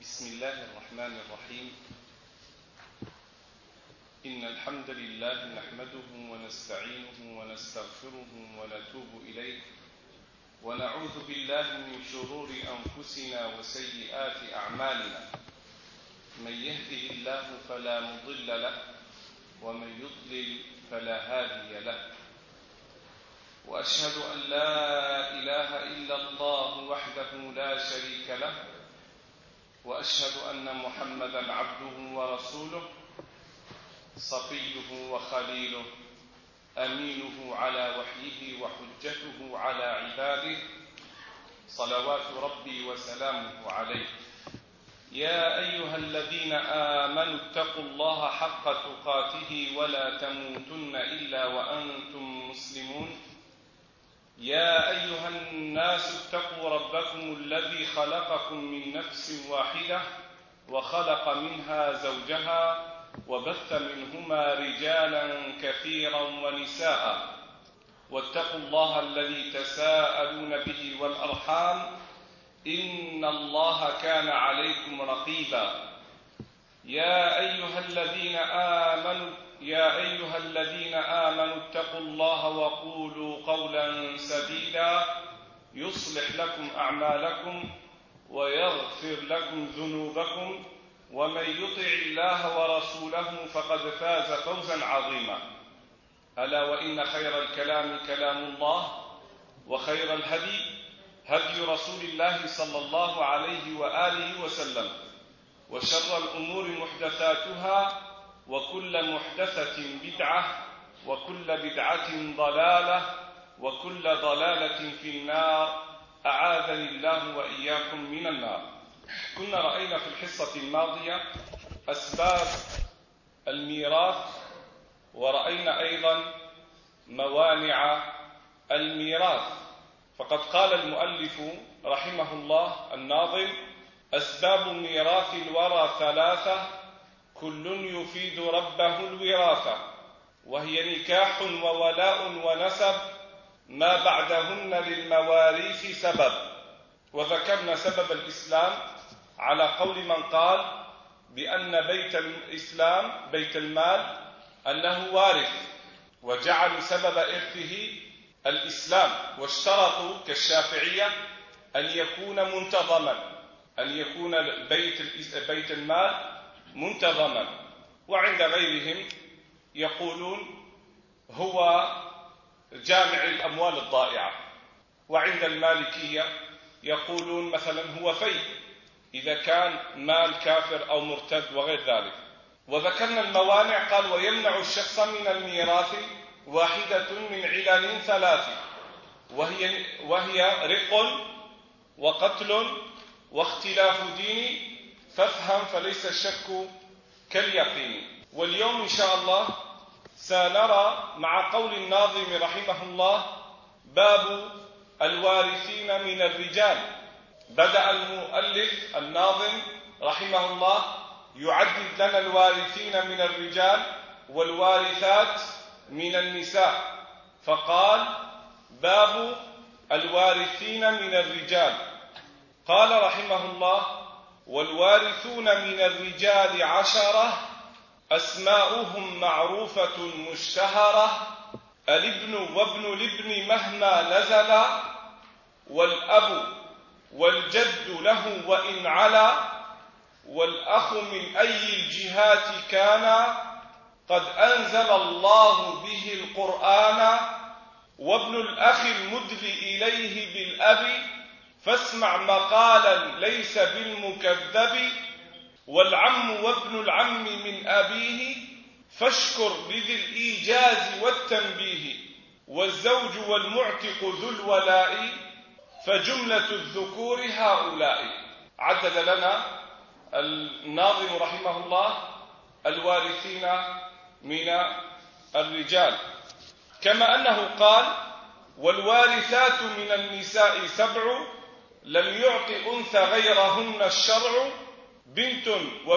بسم الله الرحمن الرحيم. إن الحمد لله نحمده ونستعينه ونستغفره ونتوب إليه ونعوذ بالله من شرور أنفسنا وسيئات أعمالنا. من يهده الله فلا مضل له ومن يضلل فلا هادي له. وأشهد أن لا إله إلا الله وحده لا شريك له، وأشهد أن محمدًا عبده ورسوله صفيه وخليله أمينه على وحيه وحجته على عباده صلوات ربي وسلامه عليه. يا أيها الذين آمنوا اتقوا الله حق تقاته ولا تموتن إلا وأنتم مسلمون. يا أيها الناس اتقوا ربكم الذي خلقكم من نفس واحدة وخلق منها زوجها وبث منهما رجالا كثيرا ونساء، واتقوا الله الذي تساءلون به والأرحام إن الله كان عليكم رقيبا. يا أيها الذين آمنوا اتقوا الله وقولوا قولا سديدا يصلح لكم أعمالكم ويغفر لكم ذنوبكم، ومن يطع الله ورسوله فقد فاز فوزا عظيما. ألا وإن خير الكلام كلام الله، وخير الهدي هدي رسول الله صلى الله عليه وآله وسلم، وشر الأمور محدثاتها، وكل محدثة بدعة، وكل بدعة ضلالة، وكل ضلالة في النار. أعاذني الله وإياكم من النار. كنا رأينا في الحصة الماضية أسباب الميراث، ورأينا أيضا موانع الميراث. فقد قال المؤلف رحمه الله الناظم: أسباب ميراث الورى ثلاثة، كل يفيد ربه الوراثة، وهي نكاح وولاء ونسب، ما بعدهن للمواريث سبب. وذكرنا سبب الإسلام على قول من قال بأن بيت الإسلام بيت المال أنه وارث، وجعلوا سبب إرثه الإسلام، واشترطوا كالشافعية أن يكون منتظما، أن يكون بيت المال منتظما. وعند غيرهم يقولون هو جامع الأموال الضائعة. وعند المالكية يقولون مثلا هو في إذا كان مال كافر أو مرتد وغير ذلك. وذكرنا الموانع، قال: ويمنع الشخص من الميراث واحدة من علل ثلاث، وهي رق وقتل واختلاف دين، فافهم فليس الشك كاليقين. واليوم إن شاء الله سنرى مع قول الناظم رحمه الله باب الوارثين من الرجال. بدأ المؤلف الناظم رحمه الله يعدد لنا الوارثين من الرجال والوارثات من النساء، فقال: باب الوارثين من الرجال. قال رحمه الله: والوارثون من الرجال 10، أسماؤهم معروفة مشتهرة، الابن وابن الابن مهما نزل، والأب والجد له وإن علا، والأخ من أي الجهات كان، قد أنزل الله به القرآن، وابن الأخ المدل إليه بالأب، فاسمع مقالا ليس بالمكذب، والعم وابن العم من أبيه، فاشكر بذي الإيجاز والتنبيه، والزوج والمعتق ذو الولاء، فجملة الذكور هؤلاء. عدد لنا الناظم رحمه الله الوارثين من الرجال، كما أنه قال: والوارثات من النساء 7، لم يعط أنثى غيرهن الشرع، بنت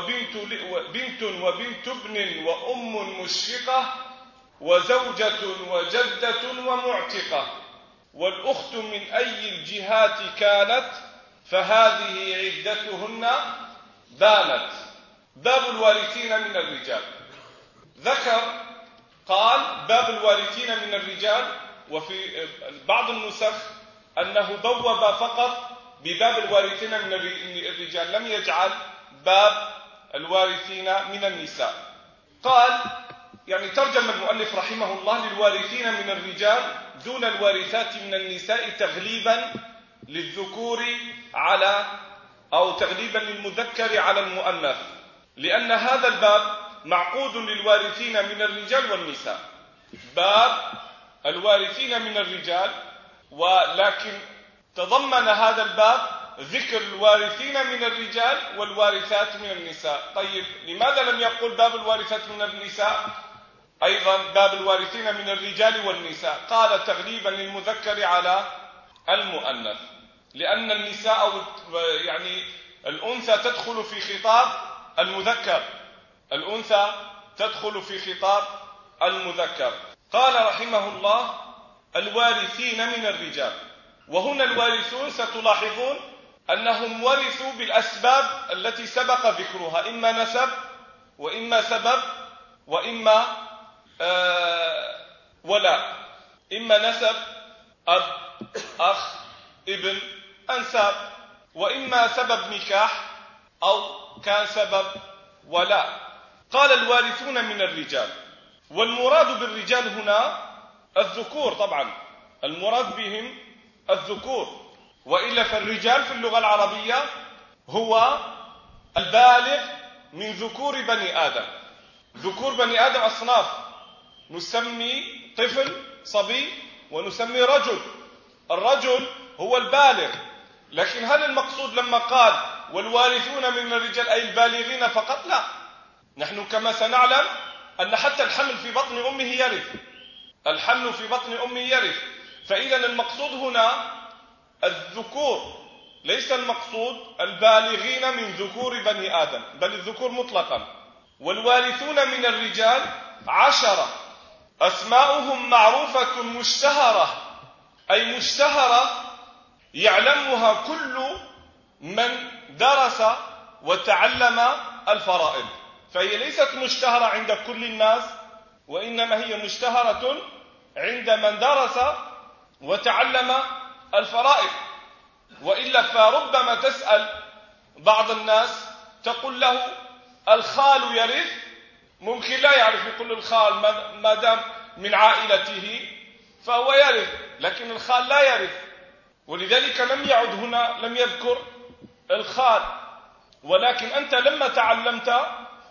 وبنت ابن وأم مشفقة، وزوجة وجدة ومعتقة، والأخت من أي الجهات كانت، فهذه عدتهن بانت. باب الوارثين من الرجال، ذكر قال باب الوارثين من الرجال، وفي بعض النسخ أنه بوب فقط بباب الوارثين من الرجال، لم يجعل باب الوارثين من النساء. قال يعني ترجم المؤلف رحمه الله للوارثين من الرجال دون الوارثات من النساء تغليبا للذكور على أو تغليبا للمذكر على المؤنث، لأن هذا الباب معقود للوارثين من الرجال والنساء، باب الوارثين من الرجال، ولكن تضمن هذا الباب ذكر الوارثين من الرجال والوارثات من النساء. طيب لماذا لم يقل باب الوارثات من النساء أيضا باب الوارثين من الرجال والنساء؟ قال تغليبا للمذكر على المؤنث، لأن النساء أو يعني الأنثى تدخل في خطاب المذكر، الأنثى تدخل في خطاب المذكر. قال رحمه الله الوارثين من الرجال، وهنا الوارثون ستلاحظون أنهم ورثوا بالأسباب التي سبق ذكرها، إما نسب وإما سبب وإما ولاء، إما نسب أب أخ ابن أنساب، وإما سبب نكاح أو كان سبب ولاء. قال الوارثون من الرجال، والمراد بالرجال هنا الذكور، طبعا المراد بهم الذكور، وإلا فالرجال في اللغة العربية هو البالغ من ذكور بني آدم. ذكور بني آدم أصناف، نسمي طفل صبي ونسمي رجل، الرجل هو البالغ. لكن هل المقصود لما قال والوارثون من الرجال أي البالغين فقط؟ لا، نحن كما سنعلم أن حتى الحمل في بطن أمه يرث، الحمل في بطن أمه يرث. فإذا المقصود هنا الذكور، ليس المقصود البالغين من ذكور بني آدم، بل الذكور مطلقا. والوارثون من الرجال 10 أسماؤهم معروفة مشتهرة، أي مشتهرة يعلمها كل من درس وتعلم الفرائض، فهي ليست مشتهرة عند كل الناس، وإنما هي مشتهرة عند من درس وتعلم الفرائض. وإلا فربما تسأل بعض الناس تقول له الخال يرث، ممكن لا يعرف، يقول الخال ما دام من عائلته فهو يرث، لكن الخال لا يرث. ولذلك لم يعد هنا، لم يذكر الخال. ولكن أنت لما تعلمت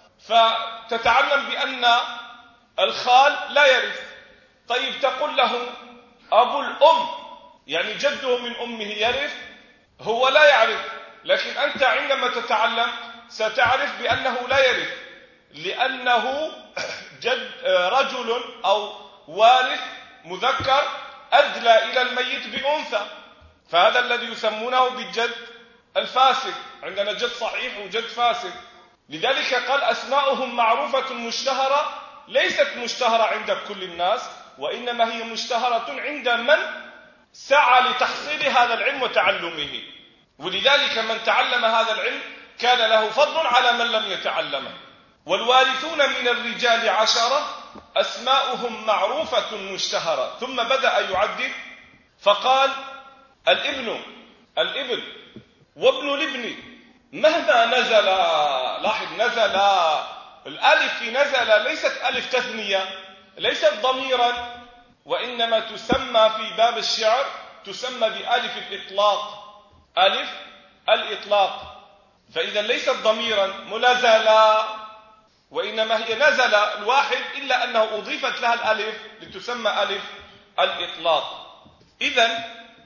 فتتعلم بأن الخال لا يرث. طيب تقول له أبو الأم، يعني جده من أمه يرث، هو لا يعرف، لكن أنت عندما تتعلم ستعرف بأنه لا يرث، لأنه جد رجل أو وارث مذكر أدلى إلى الميت بأنثى، فهذا الذي يسمونه بالجد الفاسد. عندنا جد صحيح وجد فاسد. لذلك قال أسماؤهم معروفة مشتهرة، ليست مشتهرة عند كل الناس، وإنما هي مشتهرة عند من سعى لتحصيل هذا العلم وتعلمه. ولذلك من تعلم هذا العلم كان له فضل على من لم يتعلمه. والوارثون من الرجال 10 أسماؤهم معروفة مشتهرة، ثم بدأ يعدد فقال الابن وابن الابن مهما نزل. لاحظ نزل، الألف في نزل ليست ألف تثنية، ليست ضميرا، وإنما تسمى في باب الشعر تسمى بألف الإطلاق، ألف الإطلاق. فإذا ليست ضميرا منزلا، وإنما هي نزل الواحد، إلا أنه أضيفت لها الألف لتسمى ألف الإطلاق. إذن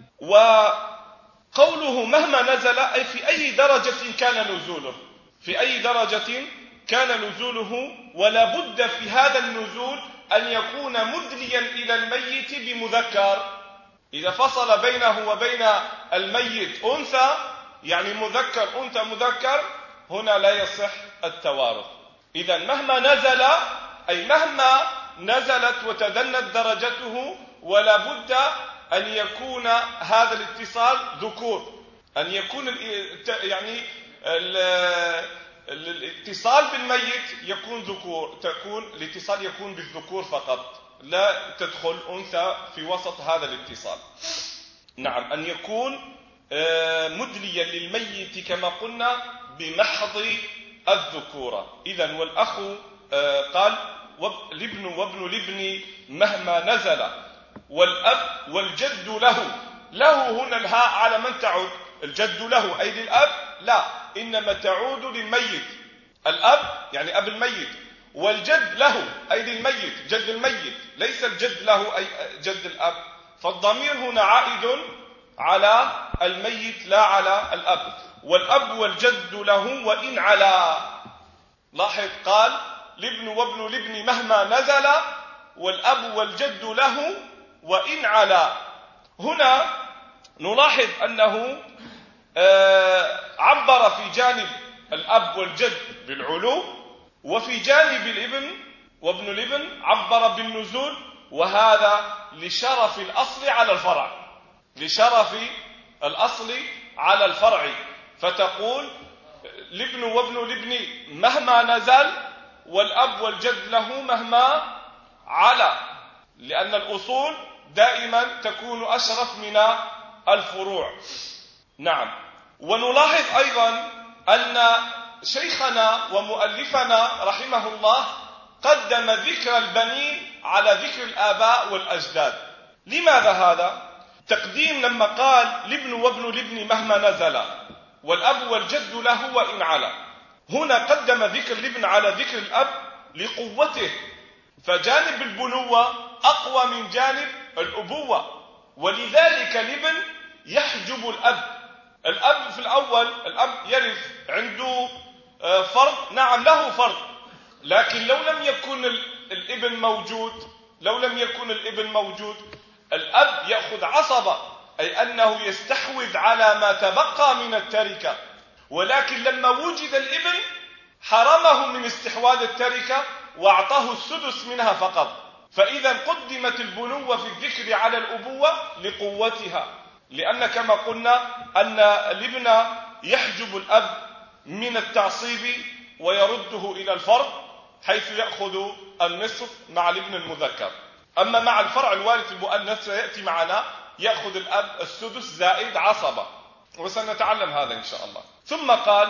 وقوله مهما نزل أي في أي درجة كان نزوله، في أي درجة كان نزوله، ولا بد في هذا النزول أن يكون مدليا إلى الميت بمذكر. إذا فصل بينه وبين الميت أنثى، يعني مذكر أنثى مذكر، هنا لا يصح التوارث. إذن مهما نزل أي مهما نزلت وتدنت درجته، ولا بد أن يكون هذا الاتصال ذكور، أن يكون يعني الاتصال بالميت يكون ذكور، الاتصال يكون بالذكور فقط، لا تدخل أنثى في وسط هذا الاتصال. نعم، أن يكون مدليا للميت كما قلنا بمحض الذكورة. إذن والأخ قال الابن وابن الابن مهما نزل، والأب والجد له هنا الهاء على من تعود؟ الجد له أي للأب؟ لا، إنما تعود للميت، الأب يعني أب الميت، والجد له أي للميت جد الميت، ليس الجد له أي جد الأب، فالضمير هنا عائد على الميت لا على الأب. والأب والجد له وإن على، لاحظ قال الابن وابن الابن مهما نزل، والأب والجد له وإن على. هنا نلاحظ أنه عبر في جانب الأب والجد بالعلو، وفي جانب الابن وابن الابن عبر بالنزول، وهذا لشرف الأصل على الفرع، لشرف الأصل على الفرع، فتقول الابن وابن الابن مهما نزل، والأب والجد له مهما على، لأن الأصول دائما تكون أشرف من الفروع. نعم. ونلاحظ أيضا أن شيخنا ومؤلفنا رحمه الله قدم ذكر البنين على ذكر الآباء والأجداد. لماذا هذا؟ تقديم لما قال الابن وابن الابن مهما نزل، والأب والجد له وإن على، هنا قدم ذكر الابن على ذكر الأب لقوته، فجانب البنوة أقوى من جانب الأبوة، ولذلك الابن يحجب الأب. الأب في الأول الأب يرث، عنده فرض، نعم له فرض، لكن لو لم يكن الابن موجود، الأب يأخذ عصبة، أي أنه يستحوذ على ما تبقى من التركة، ولكن لما وجد الابن حرمه من استحواذ التركة وأعطاه السدس منها فقط. فإذا قدمت البنوة في الذكر على الأبوة لقوتها، لأن كما قلنا أن الابن يحجب الأب من التعصيب ويرده إلى الفرض، حيث يأخذ النصف مع الابن المذكر. أما مع الفرع الوارث المؤنث سيأتي معنا يأخذ الأب السدس زائد عصبة، وسنتعلم هذا إن شاء الله. ثم قال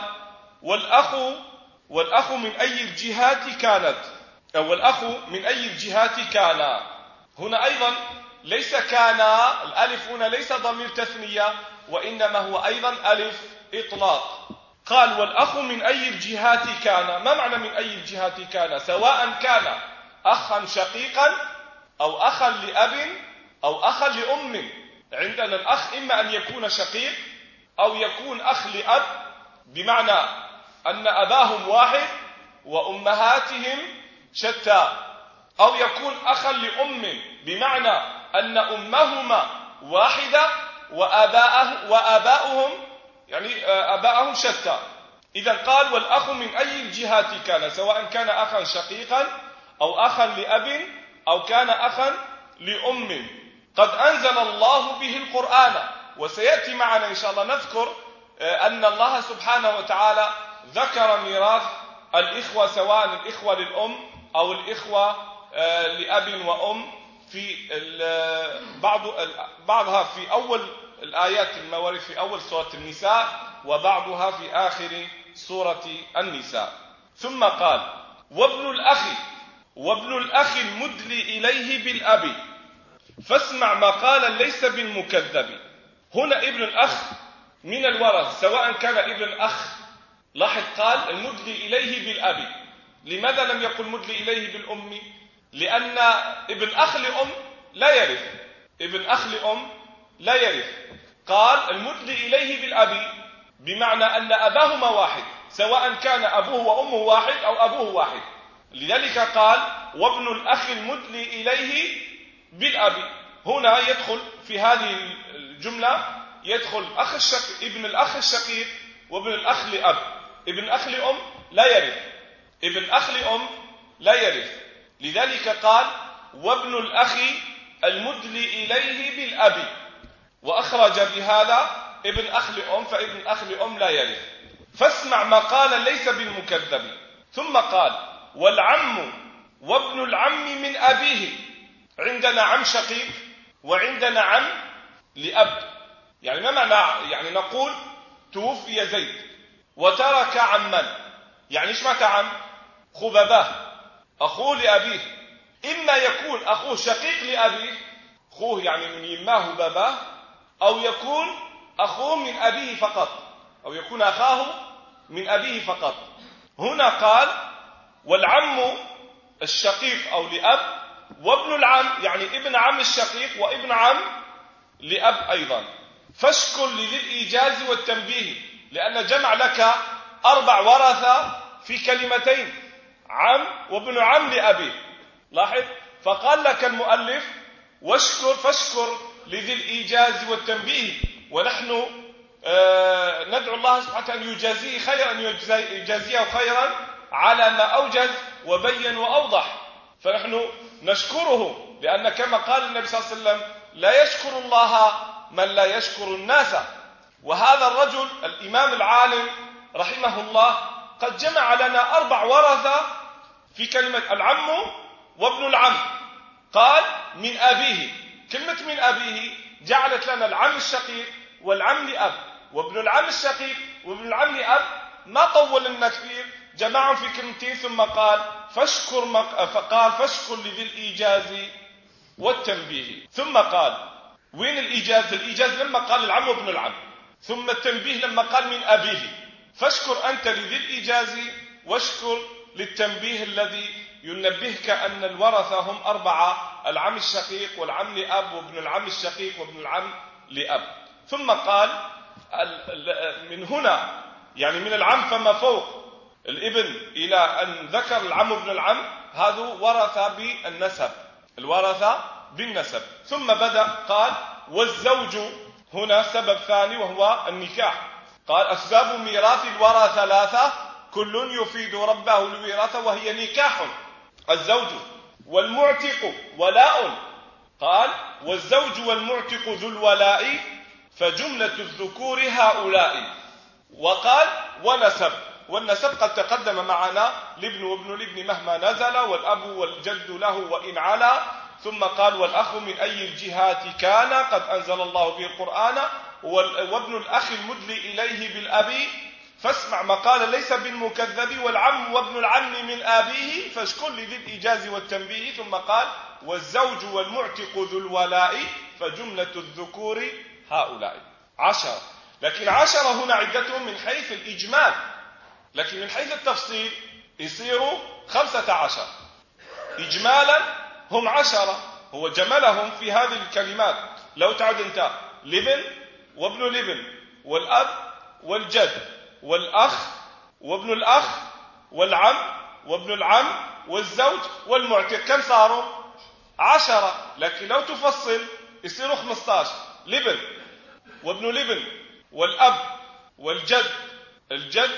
والأخ من أي الجهات كانت، أو الأخ من أي الجهات كان. هنا أيضا ليس كان، الألف هنا ليس ضمير تثنية، وإنما هو أيضا ألف إطلاق. قال والأخ من أي الجهات كان. ما معنى من أي الجهات كان؟ سواء كان أخا شقيقا أو أخا لأب أو أخا لأم. عندنا الأخ إما أن يكون شقيق أو يكون أخ لأب، بمعنى أن أباهم واحد وأمهاتهم شتى، أو يكون أخا لأم بمعنى أن أمهما واحدة وآباؤهم يعني آباؤهم شتى. إذا قال والأخ من أي الجهات كان، سواء كان أخا شقيقا أو أخا لأب أو كان أخا لأم، قد أنزل الله به القرآن. وسيأتي معنا إن شاء الله نذكر أن الله سبحانه وتعالى ذكر ميراث الإخوة، سواء الإخوة للأم أو الإخوة لأب وأم، في بعضها في أول الآيات المواريث في أول سورة النساء، وبعضها في آخر سورة النساء. ثم قال وابن الأخ المدلي إليه بالأب، فاسمع ما قال ليس بالمكذب. هنا ابن الأخ من الورث سواء كان ابن الأخ، لاحظ قال المدلي إليه بالأب، لماذا لم يقل مدلي إليه بالأم؟ لأن ابن أخ لأم لا يرث، قال المدلي إليه بالأب بمعنى أن أباهما واحد، سواء كان أبوه وأمه واحد أو أبوه واحد، لذلك قال وابن الأخ المدلي إليه بالأب. هنا يدخل في هذه الجملة يدخل ابن الأخ الشقيق وابن الأخ لأب. ابن أخ لأم لا يرث، لذلك قال وابن الأخ المدلي إليه بالأب، وأخرج بهذا ابن أخ لأم، فابن أخ لأم لا يرث. فاسمع ما قال ليس بالمكذب. ثم قال: والعم وابن العم من أبيه. عندنا عم شقيق وعندنا عم لأب. يعني ما معنى؟ يعني نقول توفي زيد وترك عما. يعني ايش معنى عم؟ أخو باباه، أخوه لأبيه. إما يكون أخوه شقيق لأبيه، أخوه يعني من يماه باباه، أو يكون أخوه من أبيه فقط، أو يكون أخاه من أبيه فقط. هنا قال: والعم الشقيق أو لأب، وابن العم يعني ابن عم الشقيق وابن عم لأب أيضا. فاشكر لذي الإيجاز والتنبيه، لأن جمع لك 4 ورثة في كلمتين: عم وابن عم لأبيه. لاحظ، فقال لك المؤلف: فاشكر لذي الإيجاز والتنبيه. ونحن ندعو الله سبحانه وتعالى أن يجازيه خيرا، أن يجازيه خيرا على ما أوجز وبين وأوضح. فنحن نشكره، لأن كما قال النبي صلى الله عليه وسلم: لا يشكر الله من لا يشكر الناس. وهذا الرجل الإمام العالم رحمه الله قد جمع لنا 4 ورثة في كلمة العم وابن العم. قال: من أبيه. كلمة من أبيه جعلت لنا العم الشقيق والعم لأب، وابن العم الشقيق وابن العم لأب. ما طول لنا كثير، جمعهم في كلمتين. ثم قال: فاشكر لذي الإيجاز والتنبيه. ثم قال: وين الإيجاز؟ الإيجاز لما قال العم وابن العم، ثم التنبيه لما قال من أبيه. فاشكر أنت لذي الإيجاز، واشكر للتنبيه الذي ينبهك أن الورثة هم 4: العم الشقيق والعم لأب وابن العم الشقيق وابن العم لأب. ثم قال: من هنا يعني من العم فما فوق الابن إلى أن ذكر العم وابن العم، هذا ورثة بالنسب، الورثة بالنسب. ثم بدأ قال: والزوج. هنا سبب ثاني وهو النكاح. قال: أسباب ميراث الورى 3، كل يفيد ربه الوراثة، وهي نكاح. الزوج والمعتق ولاء. قال: والزوج والمعتق ذو الولاء، فجملة الذكور هؤلاء. وقال: ونسب. والنسب قد تقدم معنا: الابن وابن الابن مهما نزل، والأب والجد له وإن علا. ثم قال: والأخ من أي الجهات كان قد أنزل الله به القرآن، وابن الأخ المدلي إليه بالأب، فاسمع ما قال ليس بالمكذب. والعم وابن العم من آبيه، فاشكر لذي الإيجاز والتنبيه. ثم قال: والزوج والمعتق ذو الولاء، فجملة الذكور هؤلاء. 10. لكن 10 هنا عدتهم من حيث الإجمال، لكن من حيث التفصيل يصيروا 15. إجمالا هم 10، هو جملهم في هذه الكلمات. لو تعد انت: الابن وابن الابن والأب والجد والأخ وابن الأخ والعم وابن العم والزوج والمعتق، كم صاروا؟ 10. لكن لو تفصل يصيروا 15: الابن وابن الابن والأب والجد، الجد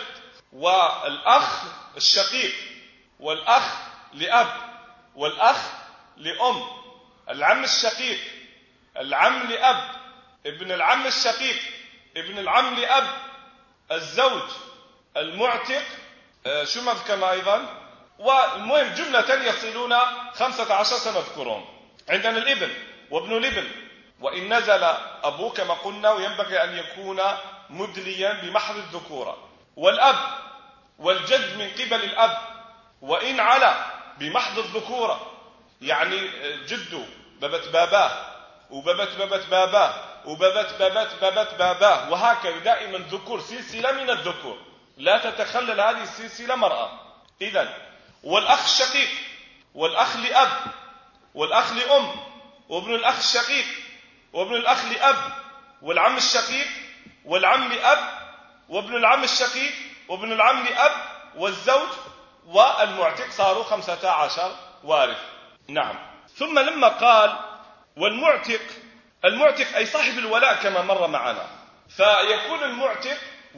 والأخ الشقيق والأخ لأب والأخ لأم، العم الشقيق، العم لأب، ابن العم الشقيق، ابن العم لأب، الزوج، المعتق، شو ما ذكرنا أيضا. والمهم جملة يصلون 15 سنذكرهم. عندنا الابن وابن الابن، وإن نزل أبوه كما قلنا، وينبغي أن يكون مدليا بمحض الذكورة. والأب والجد من قبل الأب، وإن علا بمحض الذكورة، يعني جده بابت باباه وبابت بابت باباه وبابت بابت بابت باباه، وهكذا دائما ذكور، سلسلة من الذكور لا تتخلل هذه السلسلة مرأة. إذن والأخ الشقيق والأخ لأب والأخ لأم وابن الأخ الشقيق وابن الأخ لأب والعم الشقيق والعم لأب وابن العم الشقيق وابن العم لأب والزوج والمعتق، صاروا 15 وارث. نعم. ثم لما قال والمعتق، المعتق أي صاحب الولاء كما مر معنا، فيكون المعتق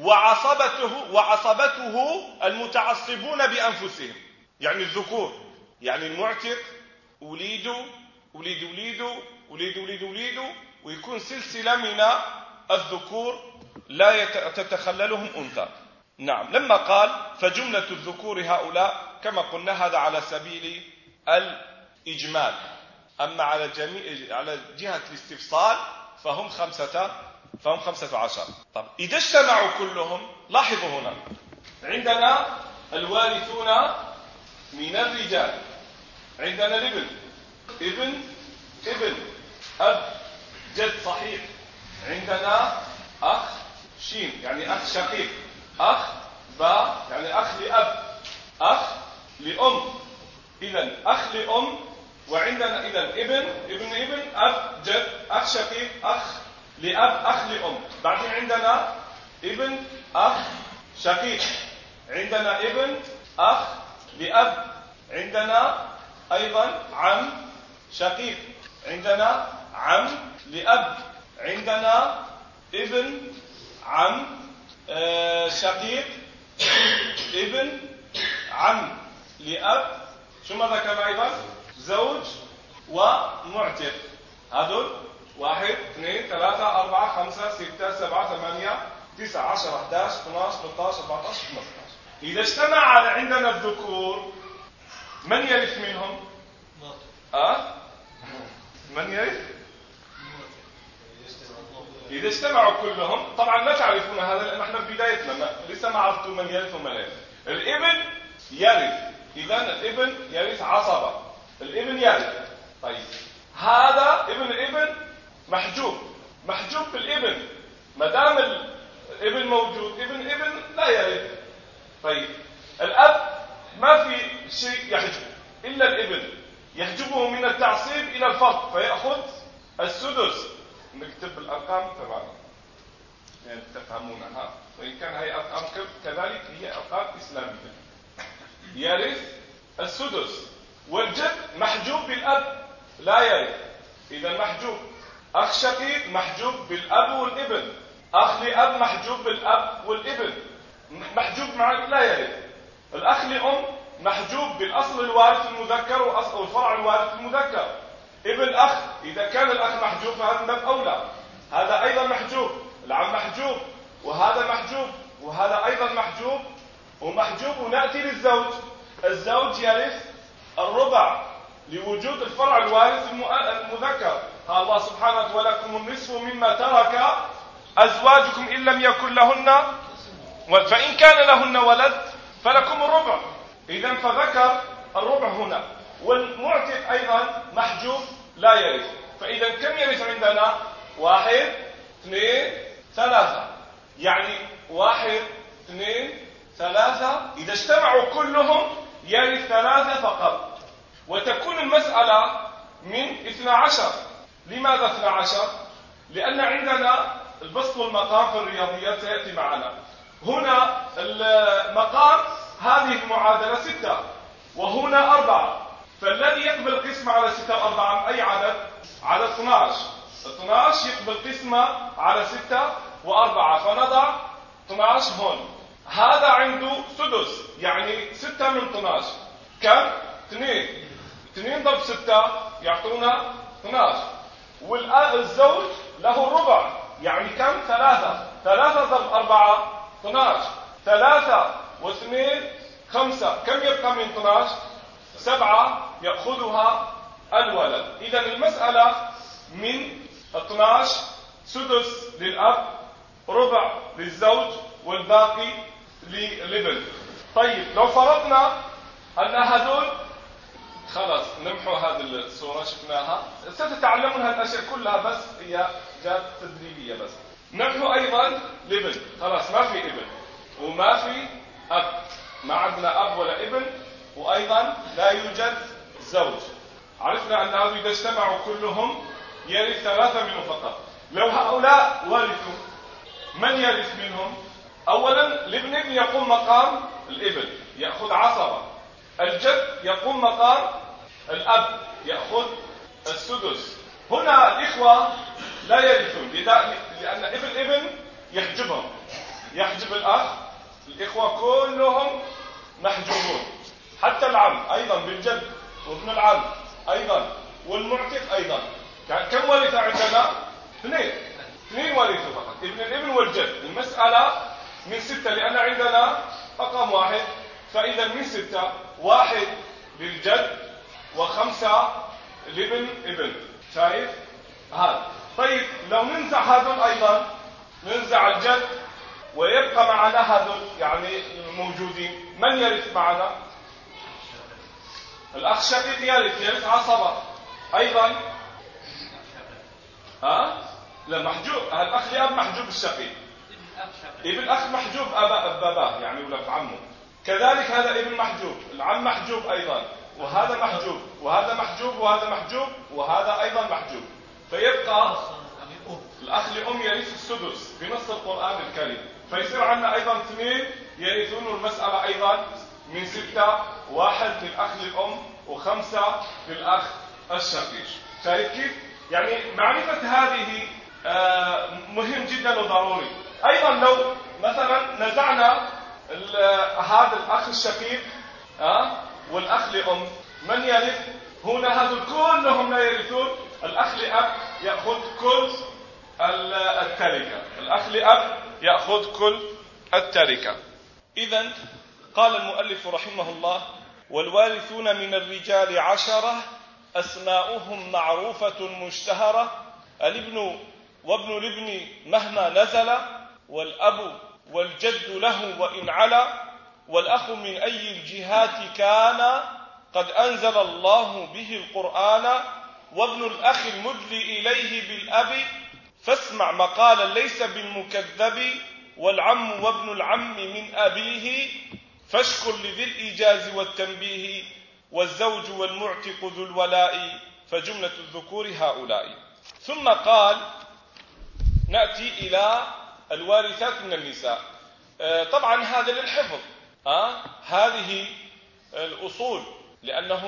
وعصبته المتعصبون بأنفسهم، يعني الذكور، يعني المعتق وليده وليد وليده وليد وليد وليده، ويكون سلسلة من الذكور لا تتخللهم أنثى. نعم، لما قال فجملة الذكور هؤلاء كما قلنا هذا على سبيل الإجمال، أما على جهة الاستفصال فهم 15. طب إذا اجتمعوا كلهم، لاحظوا هنا عندنا الوارثون من الرجال، عندنا الابن، ابن أب جد صحيح، عندنا أخ شين يعني أخ شقيق، أخ با يعني أخ لأب، أخ لأم، إذن أخ لأم، وعندنا إذن ابن أب جد أخ شقيق أخ لأب أخ لأم. بعدين عندنا ابن أخ شقيق، عندنا ابن أخ لأب، عندنا أيضا عم شقيق، عندنا عم لأب، عندنا ابن عم شقيق، ابن عم لأب، شو ما ذكر أيضا زوج ومعتق. هذول 1 2 3 4 5 6 7 8 9 10 11 12 13 14 15. إذا اجتمع عندنا الذكور من يرث منهم؟ من يرث؟ إذا اجتمعوا كلهم، طبعا لا تعرفون هذا لأن احنا في بدايتنا لسه ما عرفتوا من يرث ومن لا يرث. الابن يرث، إذن الابن يرث عصبة، الابن يرث. طيب هذا ابن الابن محجوب بالابن، ما دام الابن موجود ابن لا يرث. طيب الأب ما في شيء يحجبه إلا الابن، يحجبه من التعصيب إلى الفرق فيأخذ السدس. نكتب الأرقام تماما يعني تفهمونها، وإن كان هي أرقام كذلك هي أرقام إسلامية. يرث السدس، والجد محجوب بالأب لا يرث، إذا محجوب. أخ شقيق محجوب بالأب والابن، أخ لأب محجوب بالأب والابن، محجوب مع لا يرث. الأخ لأم محجوب بالأصل الوارث المذكر والفرع الوارث المذكر. ابن أخ إذا كان الأخ محجوب فهذا من أولى، هذا أيضا محجوب، العم محجوب، وهذا محجوب، وهذا أيضا محجوب ومحجوب. ونأتي للزوج، الزوج يرث الربع لوجود الفرع الوارث المذكر. قال الله سبحانه ولكم النصف مما ترك أزواجكم إن لم يكن لهن، فإن كان لهن ولد فلكم الربع، إذن فذكر الربع هنا. والمعتق أيضا محجوب لا يرث، فإذا كم يرث عندنا؟ 1 2 3، يعني 1 2 3. إذا اجتمعوا كلهم يرث 3 فقط، وتكون المسألة من 12. لماذا 12؟ لأن عندنا البسط والمقام في الرياضيات سيأتي معنا. هنا المقام هذه المعادلة 6 وهنا 4، فالذي يقبل القسمة على 6 و4 أي عدد؟ على 12. 12 يقبل قسمة على 6 و4، فنضع 12 هون. هذا عنده سدس، يعني 6 من 12 كم؟ 2 ضرب 6 يعطونا 12. والزوج له الربع، يعني كم؟ 3 ضرب 4 12. 3 و2 5، كم يبقى من 12؟ 7 يأخذها الولد. إذن المسألة من 12 سدس للأب، ربع للزوج، والباقي للابن. طيب لو فرضنا أن هذول خلاص نمحو هذه الصورة شفناها، ستتعلمون هذه الأشياء كلها بس هي جات تدريبية. بس نمحو أيضا الابن، خلاص ما في ابن وما في أب، ما عندنا أب ولا ابن، وأيضا لا يوجد زوج. عرفنا أن هذول إذا اجتمعوا كلهم يرث 3 منهم فقط. لو هؤلاء ورثوا من يرث منهم؟ أولا الابن يقوم مقام الابن يأخذ عصبة، الجد يقوم مقام الأب يأخذ السدس. هنا الإخوة لا يرثون لأن ابن يحجبهم، يحجب الأخ، الإخوة كلهم محجوبون، حتى العم أيضا بالجد وابن العم أيضا والمعتق أيضا. يعني كم ورث عندنا؟ 2 ورثوا فقط، ابن الابن والجد. المسألة من 6 لأن عندنا رقم 1، فإذا من 6 1 للجد و5 لابن ابن. شايف هذا؟ طيب لو ننزع هذول أيضا، ننزع الجد ويبقى معنا هذول يعني موجودين، من يرث معنا؟ الأخ الشقيق يرث عصبة أيضا. لا محجوب، الأخ لأب محجوب الشقيق، ابن الأخ محجوب باباه يعني ولد عمه، كذلك هذا ابن محجوب، العم محجوب أيضا، وهذا محجوب وهذا محجوب وهذا محجوب وهذا أيضا محجوب، فيبقى الأخ لأم يرث السدس بنص القرآن الكريم، فيصير عندنا أيضا 2 يرثون المسألة أيضا من 6، 1 للأخ للأم و5 للأخ الشقيق. شايف كيف؟ يعني معرفة هذه مهم جدا وضروري. أيضا لو مثلا نزعنا هذا الأخ الشقيق والأخ لأم، من يرث؟ هنا هذول كلهم لا يرثون، الأخ لأب يأخذ كل التركة، الأخ لأب يأخذ كل التركة. إذن قال المؤلف رحمه الله: والوارثون من الرجال 10 أسماؤهم معروفة مشتهرة، الابن وابن الابن مهما نزل، والأب والجد له وإن علا، والأخ من أي الجهات كان قد أنزل الله به القرآن، وابن الأخ المدلي إليه بالأب، فاسمع مقالا ليس بالمكذب، والعم وابن العم من أبيه، فاشكر لذي الإيجاز والتنبيه، والزوج والمعتق ذو الولاء، فجملة الذكور هؤلاء. ثم قال: نأتي إلى الوارثات من النساء. طبعا هذا للحفظ، هذه الأصول، لأنه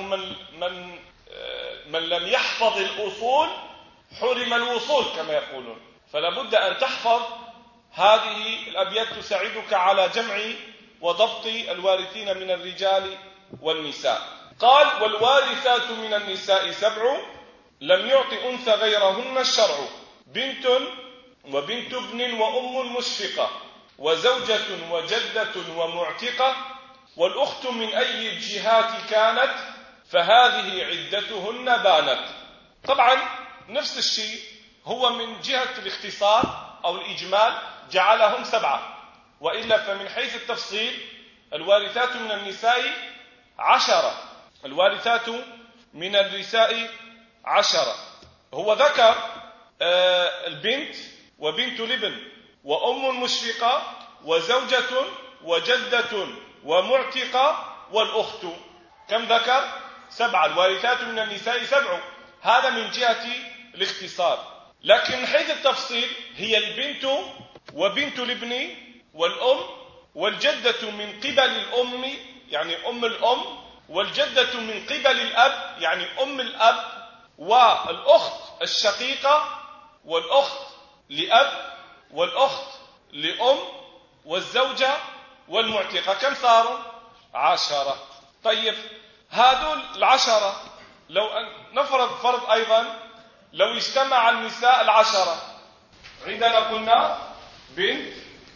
من لم يحفظ الأصول حرم الوصول كما يقولون، فلا بد أن تحفظ هذه الأبيات، تساعدك على جمع وضبط الوارثين من الرجال والنساء. قال: والوارثات من النساء 7 لم يعط أنثى غيرهن الشرع، بنت وبنت ابن وأم مشفقة، وزوجة وجدة ومعتقة، والأخت من أي الجهات كانت، فهذه عدتهن بانت. طبعا نفس الشيء، هو من جهة الاختصار أو الإجمال جعلهم 7، وإلا فمن حيث التفصيل الوارثات من النساء 10، الوارثات من النساء 10. هو ذكر البنت وبنت الابن وأم مشفقة وزوجة وجدة ومعتقة والأخت. كم ذكر؟ 7. الوارثات من النساء 7، هذا من جهة الاختصار. لكن من حيث التفصيل هي البنت وبنت الابن والأم، والجدة من قبل الأم يعني أم الأم، والجدة من قبل الأب يعني أم الأب، والأخت الشقيقة، والأخت لأب، والأخت لأم، والزوجة والمعتقة. كم صاروا؟ 10. طيب هذول 10 لو نفرض فرض أيضا لو اجتمع النساء 10، عندنا قلنا بنت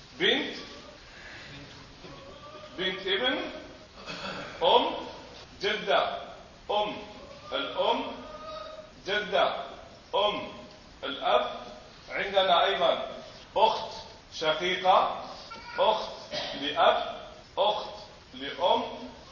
ابن، أم، جدة، أم الأم، جدة، أم الأب، عندنا أيضا أخت شقيقة، أخت لأب، أخت لأم،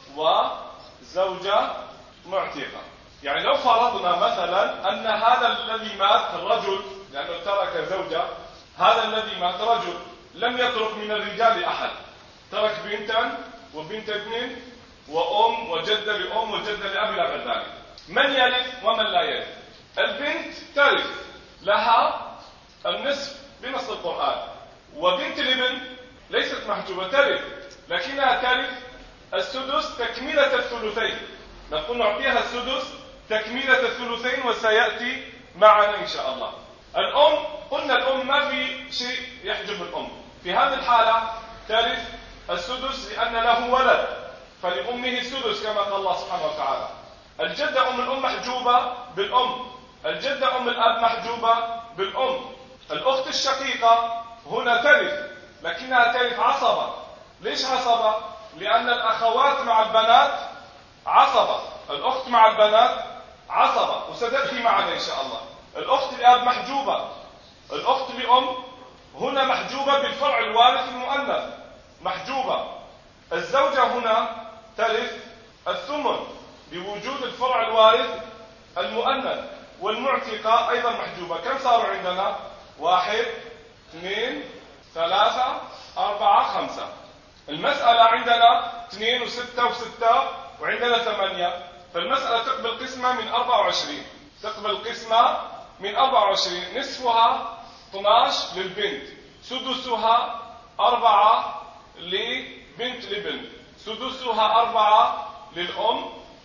وزوجة معتقة. يعني لو فرضنا مثلا أن هذا الذي مات الرجل، لأنه ترك زوجة، هذا الذي مات رجل لم يترك من الرجال أحد، ترك بنتا وبنت ابن وأم وجدة لأم وجدة لأب إلى غير ذلك، من يرث ومن لا يرث؟ البنت ترث، لها النصف بنص القرآن، وبنت الابن ليست محجوبة ترث، لكنها ترث السدس تكملة الثلثين، نقول نعطيها السدس تكملة الثلثين وسيأتي معنا إن شاء الله. الأم، قلنا الأم ما في شيء يحجب الأم، في هذه الحالة ترث السدس لأن له ولد، فلأمه السدس كما قال الله سبحانه وتعالى. الجدة أم الأم محجوبة بالأم، الجدة أم الأب محجوبة بالأم. الأخت الشقيقة هنا ترث لكنها ترث عصبة. ليش عصبة؟ لأن الأخوات مع البنات عصبة، الأخت مع البنات عصبة، وستأتي معنا إن شاء الله. الأخت لأب محجوبة، الأخت لأم هنا محجوبة بالفرع الوارث المؤنث، محجوبة. الزوجة هنا ترث الثمن بوجود الفرع الوارث المؤنث، والمعتقة أيضا محجوبة. كم صاروا عندنا؟ 1 2 3 4 5. المسألة عندنا 2 و6 و6 وعندنا 8، فالمسألة تقبل قسمة من 24، تقبل قسمة من 24. نصفها 12 للبنت، سدسها 4 لبنت الابن، سدسها 4 للأم،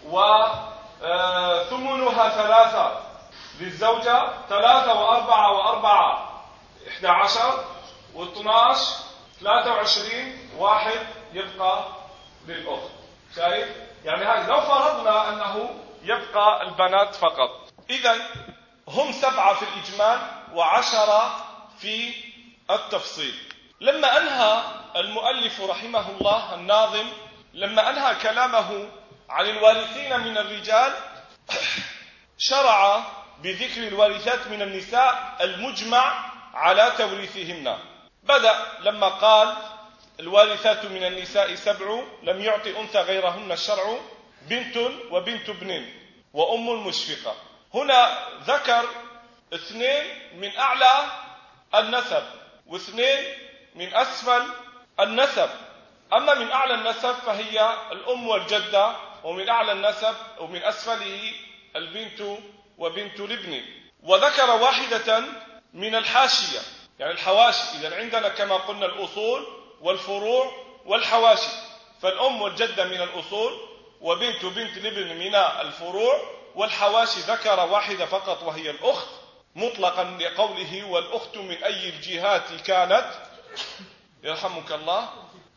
وثمنها 3 للزوجة. 3 و4 و4 11 و12 23، 1 يبقى للأخت. شايف؟ يعني هذا لو فرضنا أنه يبقى البنات فقط. إذن هم 7 في الإجمال و10 في التفصيل. لما أنهى المؤلف رحمه الله الناظم، لما أنهى كلامه عن الوارثين من الرجال، شرع بذكر الوارثات من النساء المجمع على توريثهن. بدأ لما قال الوارثات من النساء 7 لم يعط أنثى غيرهن الشرع، بنت وبنت ابن وأم مشفقة. هنا ذكر 2 من أعلى النسب و2 من أسفل النسب. أما من أعلى النسب فهي الأم والجدة، ومن أعلى النسب ومن أسفله البنت وبنت الابن. وذكر واحدة من الحاشية، يعني الحواشي. إذن عندنا كما قلنا الأصول والفروع والحواشي، فالأم والجدة من الأصول، وبنت الابن من الفروع، والحواشي ذكر واحدة فقط وهي الأخت، مطلقا لقوله والأخت من أي الجهات كانت، يرحمك الله،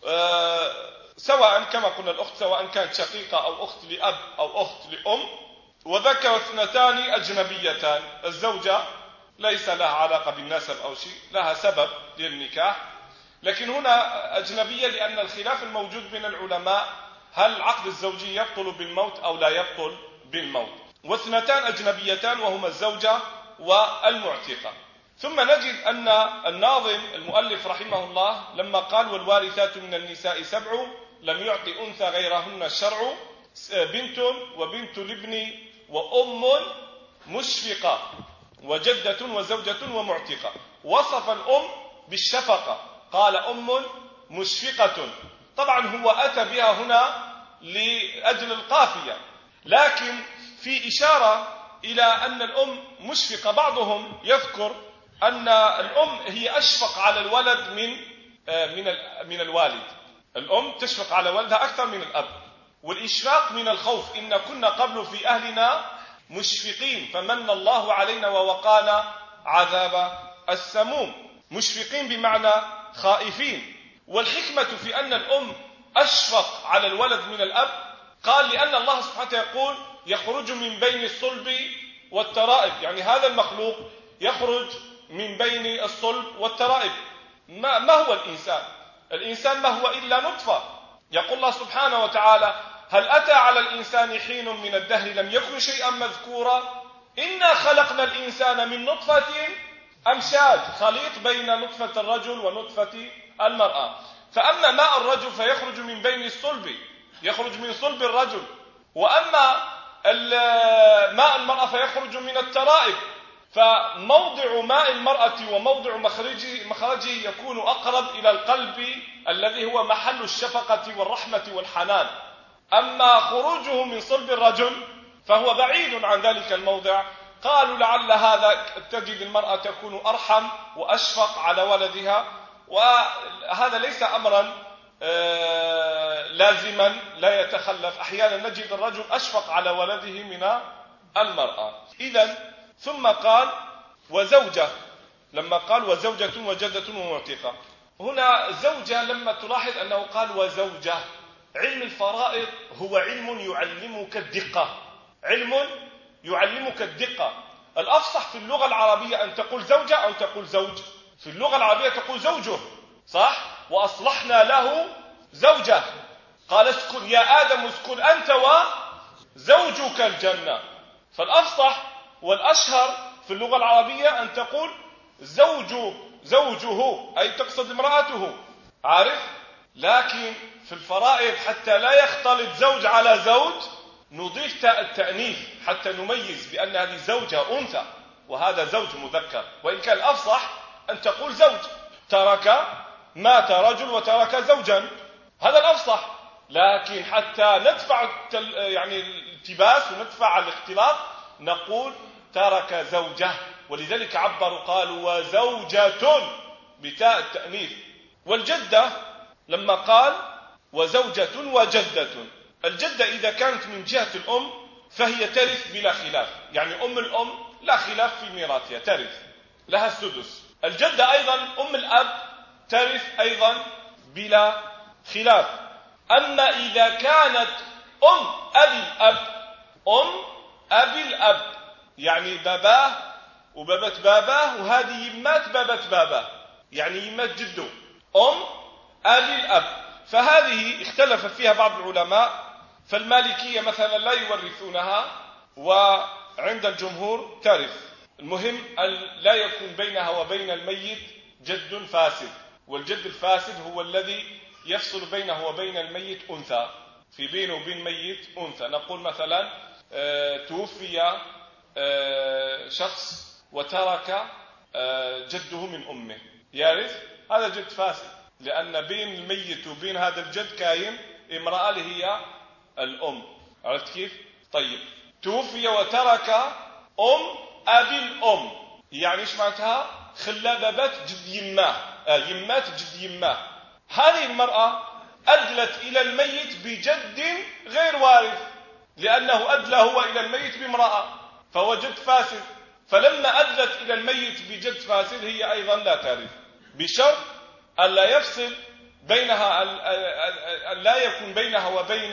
سواء كما قلنا الأخت سواء كانت شقيقة أو أخت لأب أو أخت لأم. وذكر 2 أجنبيتان، الزوجة ليس لها علاقة بالنسب أو شيء، لها سبب للنكاح، لكن هنا أجنبية لأن الخلاف الموجود بين العلماء هل عقد الزوجية يبطل بالموت أو لا يبطل بالموت. و2 أجنبيتان وهما الزوجة والمعتقة. ثم نجد أن الناظم المؤلف رحمه الله لما قال والوارثات من النساء 7 لم يعط أنثى غيرهن الشرع، بنت وبنت الابن وأم مشفقة وجدة وزوجة ومعتقة. وصف الأم بالشفقة، قال أم مشفقة. طبعا هو أتى بها هنا لأجل القافية، لكن في إشارة إلى أن الأم مشفقة. بعضهم يذكر أن الأم هي أشفق على الولد من الوالد. الأم تشفق على ولدها أكثر من الأب. والإشفاق من الخوف، إن كنا قبل في أهلنا مشفقين فمن الله علينا ووقانا عذاب السموم. مشفقين بمعنى خائفين. والحكمة في أن الأم أشفق على الولد من الأب قال لأن الله سبحانه يقول يخرج من بين الصلب والترائب، يعني هذا المخلوق يخرج من بين الصلب والترائب. ما هو الإنسان؟ الإنسان ما هو إلا نطفة. يقول الله سبحانه وتعالى هل أتى على الإنسان حين من الدهر لم يكن شيئا مذكورا إنا خلقنا الإنسان من نطفة أمشاج، خليط بين نطفة الرجل ونطفة المرأة. فأما ماء الرجل فيخرج من بين الصلب، يخرج من صلب الرجل، وأما ماء المرأة فيخرج من الترائب. فموضع ماء المرأة وموضع مخرجه يكون أقرب إلى القلب الذي هو محل الشفقة والرحمة والحنان. أما خروجه من صلب الرجل فهو بعيد عن ذلك الموضع. قالوا لعل هذا تجد المرأة تكون أرحم وأشفق على ولدها، وهذا ليس أمرا لازما لا يتخلف. أحيانا نجد الرجل أشفق على ولده من المرأة. إذن ثم قال وزوجة، لما قال وزوجة وجدة ومعتقة، هنا زوجة لما تلاحظ أنه قال وزوجة. علم الفرائض هو علم يعلمك الدقة، علم يعلمك الدقة. الأفصح في اللغة العربية أن تقول زوجة أو تقول زوج. في اللغة العربية تقول زوجه، صح؟ وأصلحنا له زوجه. قال اسكن يا آدم اسكن أنت وزوجك الجنة. فالأفصح والأشهر في اللغة العربية أن تقول زوجه، أي تقصد امرأته، عارف؟ لكن في الفرائض حتى لا يختلط زوج على زوج نضيف التأنيث حتى نميز بأن هذه زوجة أنثى وهذا زوج مذكر. وإن كان الأفصح أن تقول زوج، مات رجل وترك زوجا، هذا الأفصح. لكن حتى ندفع الالتباس وندفع الاختلاط نقول ترك زوجة، ولذلك عبروا قالوا وزوجة بتاء التأنيث. والجدة لما قال وزوجة وجدة، الجدة إذا كانت من جهة الأم فهي ترث بلا خلاف، يعني أم الأم لا خلاف في ميراثها، ترث لها السدس. الجدة أيضا أم الأب ترث أيضا بلا خلاف. أما إذا كانت أم أبي الأب يعني باباه وبابة باباه، وهذه يمات بابة باباه يعني يمات جده، أم أبي الأب، فهذه اختلف فيها بعض العلماء. فالمالكية مثلا لا يورثونها، وعند الجمهور ترث. المهم أن لا يكون بينها وبين الميت جد فاسد، والجد الفاسد هو الذي يفصل بينه وبين الميت أنثى، في بينه وبين ميت أنثى. نقول مثلا توفي شخص وترك جده من أمه، يرث، هذا جد فاسد، لأن بين الميت وبين هذا الجد كاين امرأة اللي هي الأم. عرفت كيف؟ طيب، توفي وترك أبي الأم، يعني إيش معناتها؟ خلى بابات جد يماه، يمات جد يماه. هذه المرأة أدلت إلى الميت بجد غير وارث، لأنه أدلى هو إلى الميت بامرأة، فهو جد فاسد. فلما أدلت إلى الميت بجد فاسد هي أيضا لا ترث، بشرط ألا يفصل بينها، لا يكون بينها وبين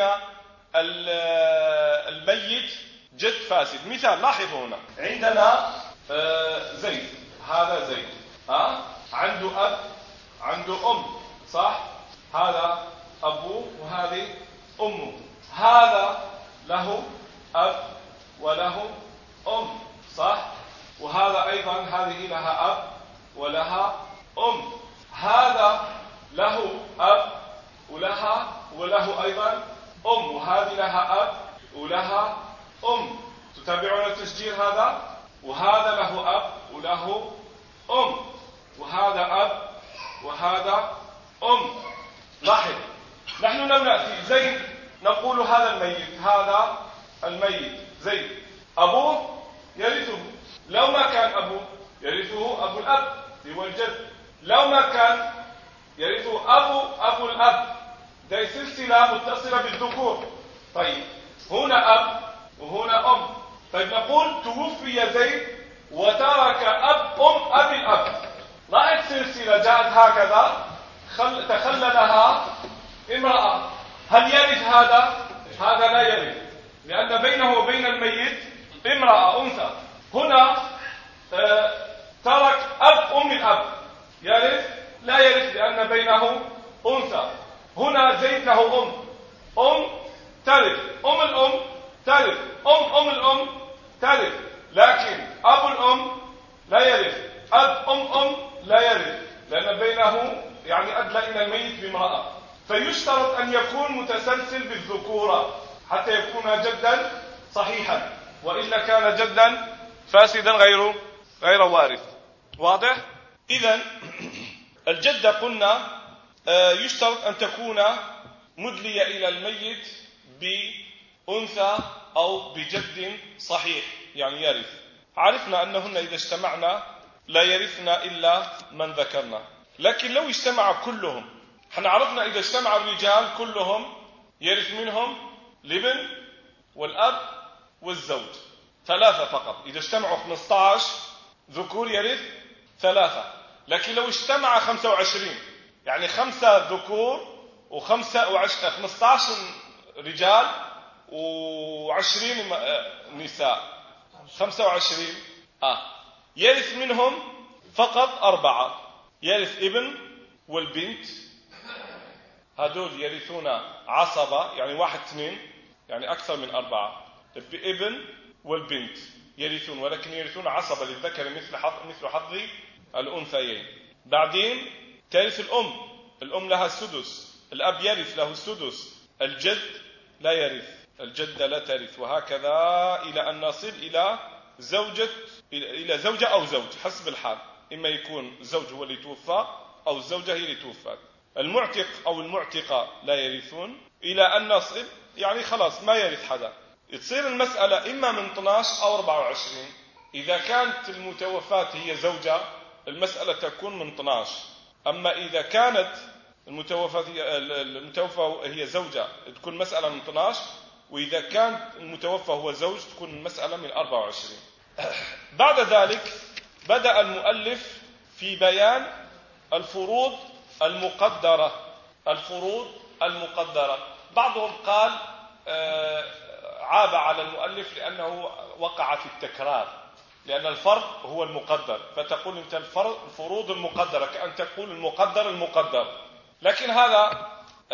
الميت جد فاسد. مثال، لاحظوا هنا عندنا زيد، هذا زيد عنده أب عنده أم، صح؟ هذا أبوه وهذه أمه. هذا له أب وله أم، صح؟ وهذا أيضا هذه لها أب ولها أم. هذا له أب وله أيضا أم، وهذه لها أب ولها أم. تتابعون التسجيل هذا؟ وهذا له أب وله أم، وهذا أب وهذا أم. لاحظ، نحن لو نأتي زيد نقول هذا الميت زيد أبوه يرثه، لو ما كان أبوه يرثه أبو الأب هو الجد، لو ما كان يرثه أبو الأب، ده سلسلة متصلة بالذكور. طيب، هنا أب وهنا أم. طيب نقول توفي زيد وترك أبي الأب، لاحظ سلسلة جاءت هكذا، تخللها امرأة. هل يرث هذا؟ هذا لا يرث، لأن بينه وبين الميت امرأة أنثى. هنا ترك أم الأب، يرث؟ لا يرث، لأن بينه أنثى. هنا زيد له أم ترث، أم الأم ترث، أم الأم ترث، لكن أبو الأم لا يرث، أم لا يرث، لأن بينه يعني أدلى إلى الميت بامرأة. فيشترط أن يكون متسلسل بالذكورة حتى يكون جدا صحيحا، وإلا كان جدا فاسدا غير وارث. واضح؟ إذن الجدة قلنا يشترط أن تكون مدلية إلى الميت بأنثى أو بجد صحيح يعني يرث. عرفنا أنهن إذا اجتمعنا لا يرثنا إلا من ذكرنا، لكن لو اجتمع كلهم، احنا عرفنا إذا اجتمع الرجال كلهم يرث منهم الابن والأب والزوج، 3 فقط. إذا اجتمعوا 15 ذكور يرث 3. لكن لو اجتمع 25 يعني 5 ذكور و15 رجال و20 نساء، 25 يرث منهم فقط 4، يرث ابن والبنت، هذول يرثون عصبة، يعني 1 2، يعني أكثر من 4. ابن والبنت يرثون، ولكن يرثون عصبة للذكر مثل حظ الأنثيين. بعدين ترث الأم لها السدس، الأب يرث له السدس، الجد لا يرث، الجدة لا ترث، وهكذا إلى أن نصل إلى زوجة أو زوج حسب الحال، إما يكون الزوج هو اللي توفى أو الزوجة هي اللي توفت. المعتق أو المعتقة لا يرثون، إلى أن نصل يعني خلاص ما يرث حدا. تصير المسألة إما من 12 أو 24. إذا كانت المتوفاة هي زوجة المسألة تكون من 12، أما إذا كانت المتوفى هي زوجة تكون مسألة من 12، وإذا كان المتوفى هو زوج تكون المسألة من 24. بعد ذلك بدأ المؤلف في بيان الفروض المقدرة. بعضهم قال عاب على المؤلف لأنه وقع في التكرار، لأن الفرض هو المقدر، فتقول أنت الفروض المقدرة كأن تقول المقدر، لكن هذا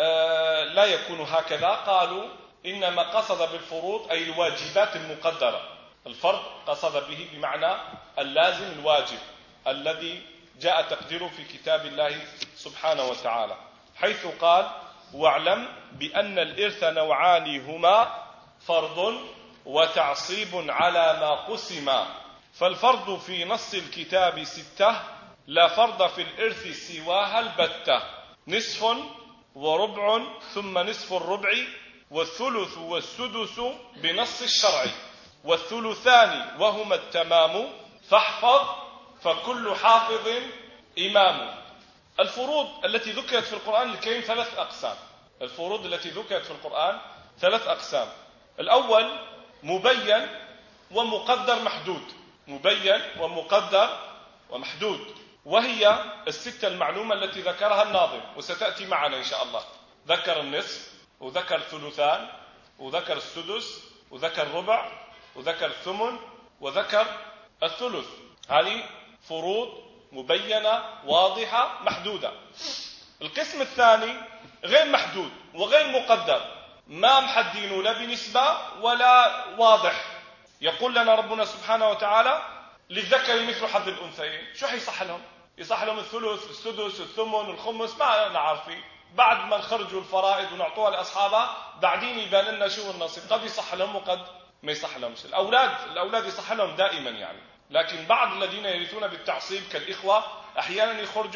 لا يكون هكذا. قالوا إنما قصد بالفروض أي الواجبات المقدرة، الفرض قصد به بمعنى اللازم الواجب الذي جاء تقديره في كتاب الله سبحانه وتعالى، حيث قال: واعلم بأن الإرث نوعان هما فرض وتعصيب على ما قسم، فالفرض في نص الكتاب 6، لا فرض في الإرث سواها البتة، نصف وربع ثم نصف الربع، والثلث والسدس بنص الشرع، والثلثان وهما التمام، فاحفظ فكل حافظ إمام. الفروض التي ذكرت في القرآن الكريم 3 أقسام. الفروض التي ذكرت في القرآن 3 أقسام. الأول مبين ومقدر محدود، مبين ومقدر ومحدود، وهي 6 المعلومة التي ذكرها الناظم وستأتي معنا إن شاء الله. ذكر النصف، وذكر الثلثان، وذكر السدس، وذكر الربع، وذكر الثمن، وذكر الثلث. هذه فروض مبينة واضحة محدودة. القسم الثاني غير محدود وغير مقدر، ما محدينه لا بنسبة ولا واضح. يقول لنا ربنا سبحانه وتعالى: للذكر مثل حظ الأنثيين. شو حيصح لهم؟ يصح لهم الثلث، السدس، الثمن، الخمس، ما أنا عارفين. بعد ما نخرجوا الفرائض ونعطوها لأصحابها بعدين يبان لنا شو النصيب، قد يصح لهم وقد ما يصح لهمش. الأولاد يصح لهم دائما يعني، لكن بعض الذين يرثون بالتعصيب كالإخوة أحيانا يخرجوا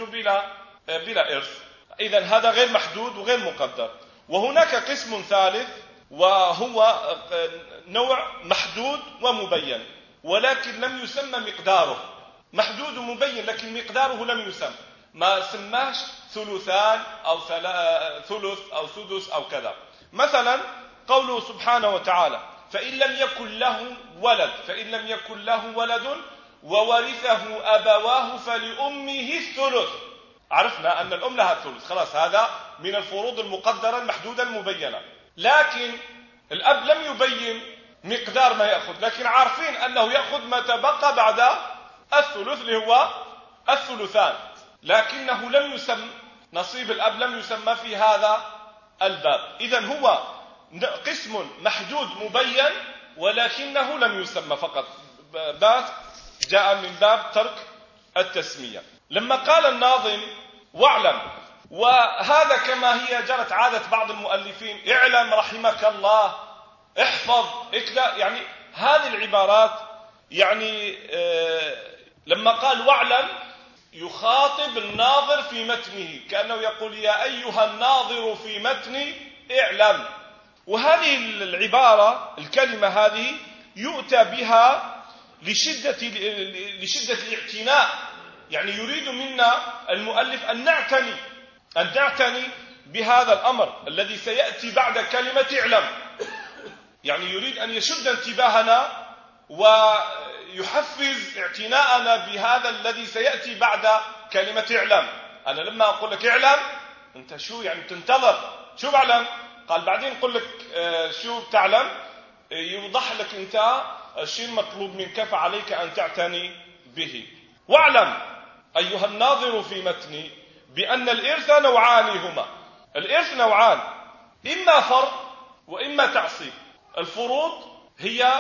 بلا إرث. إذن هذا غير محدود وغير مقدر. وهناك قسم ثالث وهو نوع محدود ومبين، ولكن لم يسمى مقداره. محدود ومبين لكن مقداره لم يسمى، ما سماش ثلثان أو ثلث أو سدس أو كذا. مثلا قوله سبحانه وتعالى: فإن لم يكن له ولد وورثه أبواه فلأمه الثلث. عرفنا أن الأم لها الثلث، خلاص هذا من الفروض المقدرة المحدودة المبينة. لكن الأب لم يبين مقدار ما يأخذ، لكن عارفين أنه يأخذ ما تبقى بعد الثلث اللي هو الثلثان، لكنه لم يسمى نصيب الأب، لم يسمى في هذا الباب. إذن هو قسم محدود مبين ولكنه لم يسمى فقط، باب جاء من باب ترك التسمية. لما قال الناظم: واعلم، وهذا كما هي جرت عادة بعض المؤلفين: اعلم رحمك الله، احفظ، اكلا، يعني هذه العبارات يعني لما قال واعلم يخاطب الناظر في متنه، كأنه يقول: يا أيها الناظر في متني اعلم. وهذه العبارة الكلمة هذه يؤتى بها لشدة الاعتناء، يعني يريد منا المؤلف أن نعتني بهذا الأمر الذي سيأتي بعد كلمة اعلم. يعني يريد أن يشد انتباهنا ويحفز اعتناءنا بهذا الذي سيأتي بعد كلمة اعلم. أنا لما أقول لك اعلم أنت شو يعني تنتظر؟ شو بعلم؟ قال بعدين أقول لك شو تعلم، يوضح لك أنت الشيء المطلوب منك، فعليك أن تعتني به. واعلم أيها الناظر في متني بأن الإرث نوعان هما. الإرث نوعان، إما فرض وإما تعصيب. الفروض هي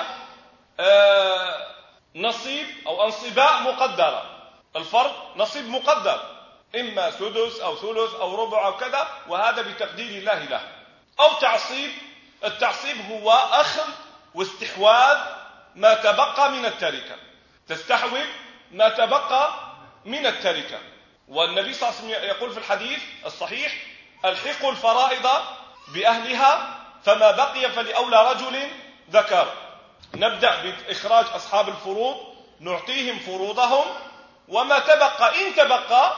نصيب أو أنصباء مقدرة. الفرض نصيب مقدر، إما سدس أو ثلث أو ربع أو كذا، وهذا بتقدير الله له. أو تعصيب، التعصيب هو أخذ واستحواذ ما تبقى من التركة، تستحوذ ما تبقى من التركة. والنبي صلى الله عليه وسلم يقول في الحديث الصحيح: الحقوا الفرائض بأهلها فما بقي فلأولى رجل ذكر. نبدأ بإخراج أصحاب الفروض، نعطيهم فروضهم، وما تبقى إن تبقى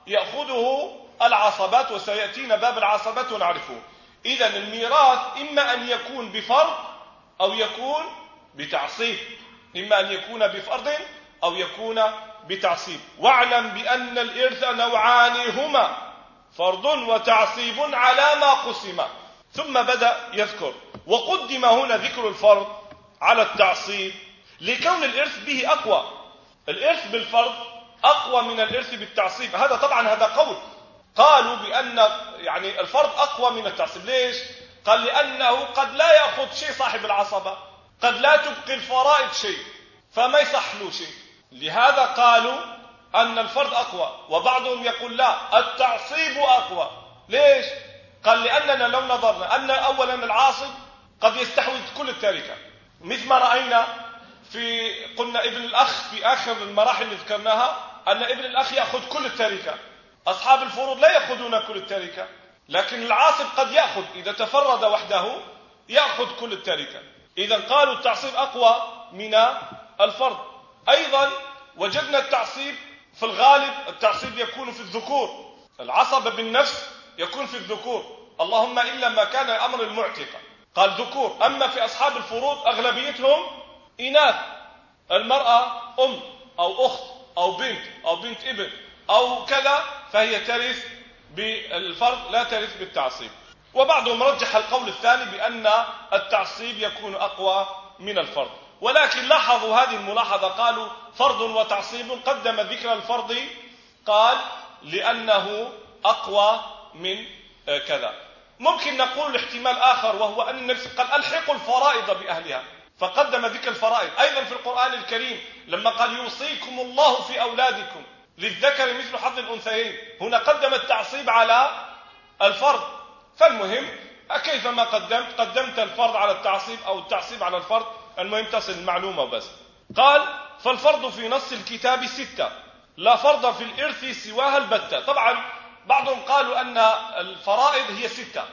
يأخذه العصبات، وسيأتينا باب العصبات ونعرفه. إذن الميراث إما أن يكون بفرض أو يكون بتعصيب، إما أن يكون بفرض أو يكون بتعصيب. واعلم بأن الإرث نوعان هما، فرض وتعصيب على ما قسم. ثم بدأ يذكر، وقدم هنا ذكر الفرض على التعصيب لكون الإرث به أقوى. الإرث بالفرض أقوى من الإرث بالتعصيب. هذا طبعا هذا قول، قالوا بأن يعني الفرض أقوى من التعصيب. ليش؟ قال لأنه قد لا يأخذ شيء صاحب العصبة، قد لا تبقي الفرائض شيء، فما يصح له شيء. لهذا قالوا أن الفرض أقوى. وبعضهم يقول لا، التعصيب أقوى. ليش؟ قال لأننا لو نظرنا أن أولا العاصب قد يستحوذ كل التركة، مثل ما رأينا قلنا ابن الأخ في آخر المراحل اللي ذكرناها، أن ابن الأخ يأخذ كل التركة. أصحاب الفروض لا يأخذون كل التركة، لكن العاصب قد يأخذ، إذا تفرد وحده يأخذ كل التركة. إذا قالوا التعصيب أقوى من الفرض. أيضا وجدنا التعصيب في الغالب، التعصيب يكون في الذكور، العصب بالنفس يكون في الذكور، اللهم إلا ما كان أمر المعتقة قال ذكور. أما في أصحاب الفروض أغلبيتهم إناث، المرأة أم أو أخت أو بنت ابن أو كذا، فهي ترث بالفرض لا ترث بالتعصيب. وبعضهم رجح القول الثاني بأن التعصيب يكون أقوى من الفرض. ولكن لاحظوا هذه الملاحظة، قالوا فرض وتعصيب، قدم ذكر الفرض قال لأنه أقوى من كذا. ممكن نقول احتمال آخر، وهو أن النبي قال ألحقوا الفرائض بأهلها، فقدم ذكر الفرائض. أيضا في القرآن الكريم لما قال يوصيكم الله في أولادكم للذكر مثل حظ الأنثيين، هنا قدم التعصيب على الفرض. فالمهم كيفما قدمت الفرض على التعصيب أو التعصيب على الفرض، المهم تصل المعلومة بس. قال فالفرض في نص الكتاب 6، لا فرض في الإرث سواها البتة. طبعا بعضهم قالوا أن الفرائض هي 6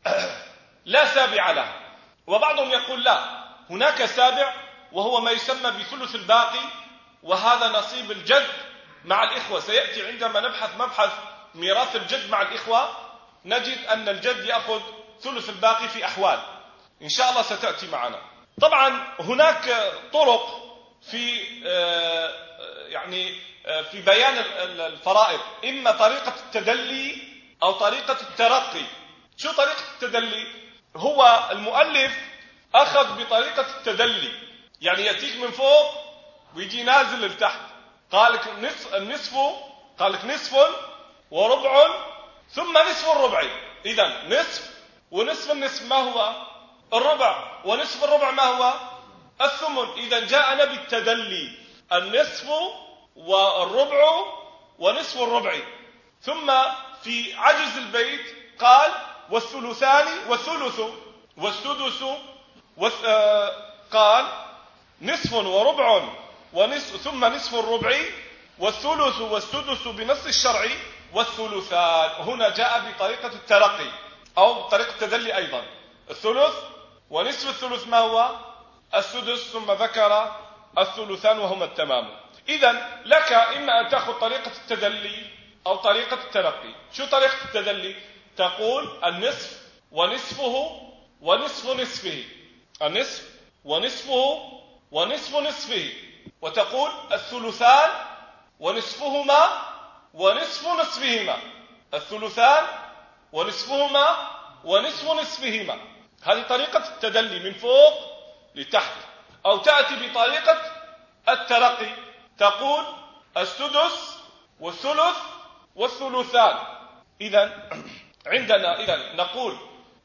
لا سابع لها، وبعضهم يقول لا، هناك سابع وهو ما يسمى بثلث الباقي، وهذا نصيب الجد مع الإخوة. سيأتي عندما نبحث مبحث ميراث الجد مع الإخوة نجد أن الجد يأخذ ثلث الباقي في أحوال إن شاء الله ستأتي معنا. طبعا هناك طرق في بيان الفرائض، إما طريقة التدلي أو طريقة الترقي. شو طريقة التدلي؟ هو المؤلف أخذ بطريقة التدلي، يعني يأتيك من فوق ويجي نازل لتحت. قال لك النصف، قال لك نصف وربع ثم نصف الربع. إذن نصف ونصف النصف ما هو؟ الربع، ونصف الربع ما هو؟ الثمن. إذن جاءنا بالتدلي، النصف والربع ونصف الربع. ثم في عجز البيت قال والثلثان والثلث والسدس، قال نصف وربع ونصف ثم نصف الربع والثلث والسدس بنص الشرع والثلثان. هنا جاء بطريقة الترقي أو طريقة التدلي أيضا، الثلث ونصف الثلث ما هو؟ السدس، ثم ذكر الثلثان وهما التمام. إذن لك إما أن تأخذ طريقة التدلي أو طريقة الترقي. شو طريقة التدلي؟ تقول النصف ونصفه ونصف نصفه، النصف ونصفه ونصف نصفه، وتقول الثلثان ونصفهما ونصف نصفهما، الثلثان ونصفهما ونصف نصفهما. هذه طريقة التدلي من فوق لتحت. أو تأتي بطريقة الترقي، تقول السدس والثلث والثلثان. إذن عندنا نقول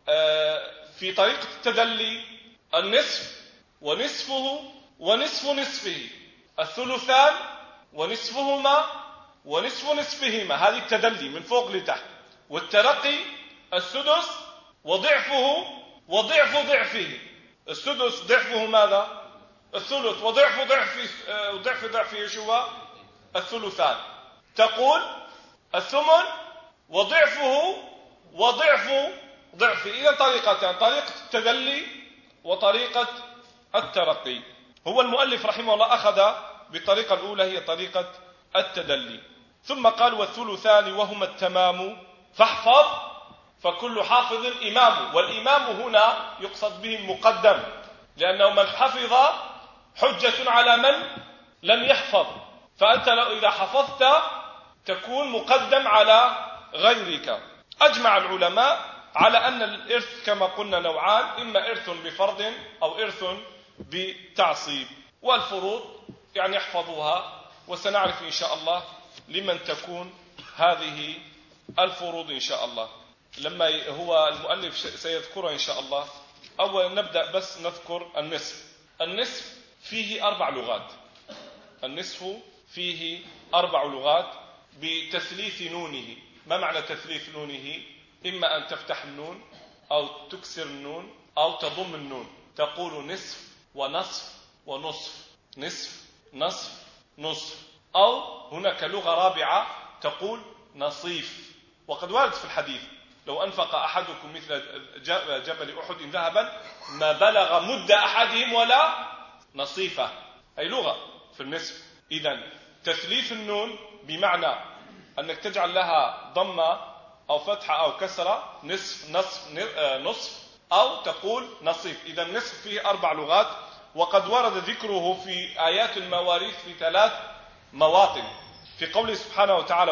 في طريقة التدلي النصف ونصفه ونصف نصفه، الثلثان ونصفهما ونصف نصفهما، هذه التدلي من فوق لتحت. والترقي السدس وضعفه وضعف ضعفه، السدس ضعفه ماذا؟ الثلث، وضعف ضعفه شو؟ الثلثان. تقول الثمن وضعفه وضعف ضعفه. إذا طريقتان، طريقة التدلي وطريقة الترقي. هو المؤلف رحمه الله أخذ بالطريقة الأولى، هي طريقة التدلي. ثم قال والثلثان وهما التمام فاحفظ فكل حافظ إمام. والإمام هنا يقصد به المقدم، لأنه من حفظ حجة على من لم يحفظ، فأنت إذا حفظت تكون مقدم على غيرك. أجمع العلماء على أن الإرث كما قلنا نوعان، إما إرث بفرض أو إرث بتعصيب. والفروض يعني يحفظوها، وسنعرف إن شاء الله لمن تكون هذه الفروض إن شاء الله لما هو المؤلف سيذكرها إن شاء الله. أولا نبدأ بس نذكر النصف. النصف فيه 4 لغات. النصف فيه 4 لغات بتثليث نونه. ما معنى تثليث نونه؟ إما أن تفتح النون أو تكسر النون أو تضم النون. تقول نصف ونصف ونصف، نصف نصف نصف. أو هناك لغة رابعة تقول نصيف، وقد ورد في الحديث لو أنفق أحدكم مثل جبل أحد ذهبا ما بلغ مد أحدهم ولا نصيفة، أي لغة في النصف. إذن تثليث النون بمعنى أنك تجعل لها ضمة أو فتحة أو كسرة، نصف نصف نصف، أو تقول نصيف. إذن النصف فيه 4 لغات، وقد ورد ذكره في آيات المواريث في 3 مواطن. في قوله سبحانه وتعالى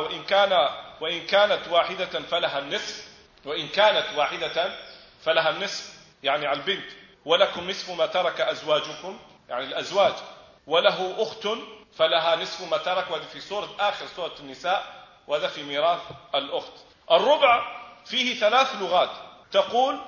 وإن كانت واحدة فلها النصف، وإن كانت واحدة فلها النصف يعني على البنت، ولكم نصف ما ترك أزواجكم يعني الأزواج، وله أخت فلها نصف ما ترك، وهذا في آخر سورة النساء، وهذا في ميراث الأخت. الربع فيه 3 لغات، تقول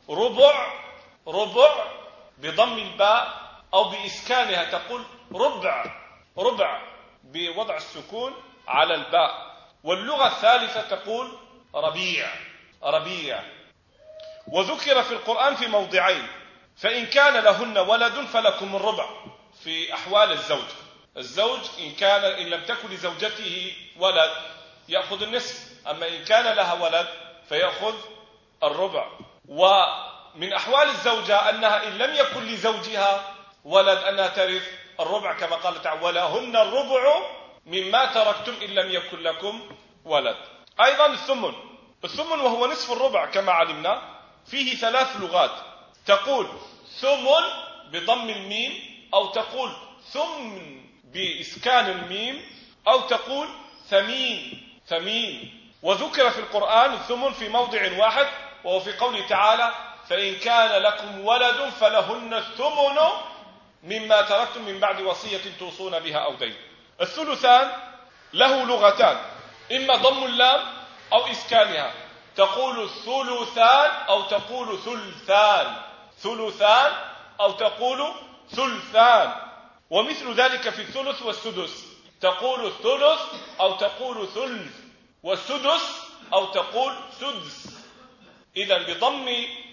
ربع بضم الباء أو بإسكانها، تقول ربع بوضع السكون على الباء. واللغة الثالثة تقول ربيع. وذكر في القرآن في موضعين، فإن كان لهن ولد فلكم الربع في أحوال الزوج إن لم تكن لزوجته ولد يأخذ النصف، أما إن كان لها ولد فيأخذ الربع. ومن أحوال الزوجة أنها إن لم يكن لزوجها ولد أنها ترث الربع، كما قال تعالى ولهن الربع مما تركتم إن لم يكن لكم ولد. أيضا الثمن وهو نصف الربع كما علمنا، فيه 3 لغات، تقول ثمن بضم الميم، أو تقول ثمن بإسكان الميم، أو تقول ثمين. وذكر في القرآن الثمن في موضع واحد، وهو في قوله تعالى فإن كان لكم ولد فلهن الثمن مما تركتم من بعد وصية توصون بها أو دين. الثلثان له لغتان، إما ضم اللام أو إسكانها، تقول ثلثان أو تقول ثلثان أو تقول ثلثان. ومثل ذلك في الثلث والسدس، تقول ثلث أو تقول ثلث، والسدس أو تقول سدس. إذن بضم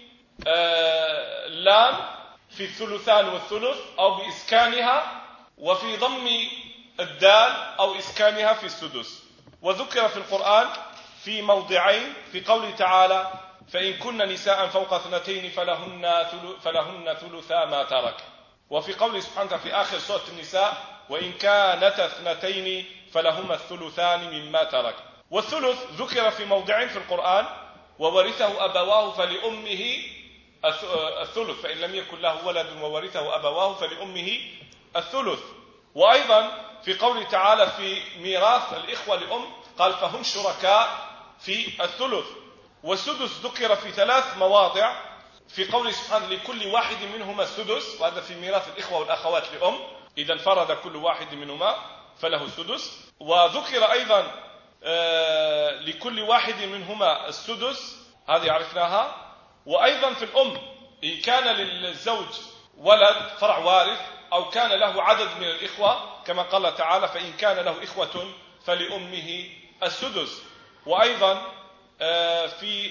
اللام في الثلثان والثلث أو بإسكانها، وفي ضم الدال أو إسكانها في السدس. وذكر في القرآن في موضعين، في قوله تعالى فإن كن نساء فوق 2 فلهن ثلثا ما ترك، وفي قوله سبحانه في آخر سورة النساء وإن كانتا 2 فلهما الثلثان مما ترك. والثلث ذكر في موضعين في القرآن، وورثه أبواه فلأمه الثلث، فإن لم يكن له ولد وورثه أبواه فلأمه الثلث. وأيضا في قوله تعالى في ميراث الإخوة لأم قال فهم شركاء في الثلث. والسدس ذكر في 3 مواضع، في قوله سبحانه لكل واحد منهما السدس، وهذا في ميراث الإخوة والأخوات لأم، إذا انفرد كل واحد منهما فله السدس. وذكر أيضا لكل واحد منهما السدس، هذه عرفناها. وأيضا في الأم إن كان للزوج ولد فرع وارث أو كان له عدد من الإخوة كما قال تعالى فإن كان له إخوة فلأمه السدس. وأيضا في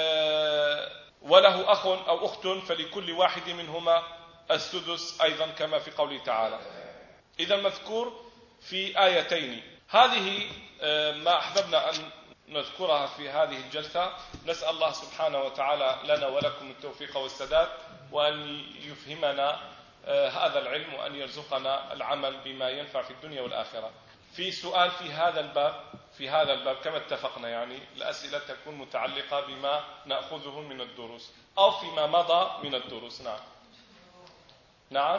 وله أخ أو أخت فلكل واحد منهما السدس أيضا كما في قوله تعالى. إذا المذكور في آيتين. هذه ما أحببنا أن نذكرها في هذه الجلسة. نسأل الله سبحانه وتعالى لنا ولكم التوفيق والسداد، وأن يفهمنا هذا العلم، وأن يرزقنا العمل بما ينفع في الدنيا والآخرة. في سؤال في هذا الباب كما اتفقنا، يعني الأسئلة تكون متعلقة بما نأخذه من الدروس أو فيما مضى من الدروس. نعم.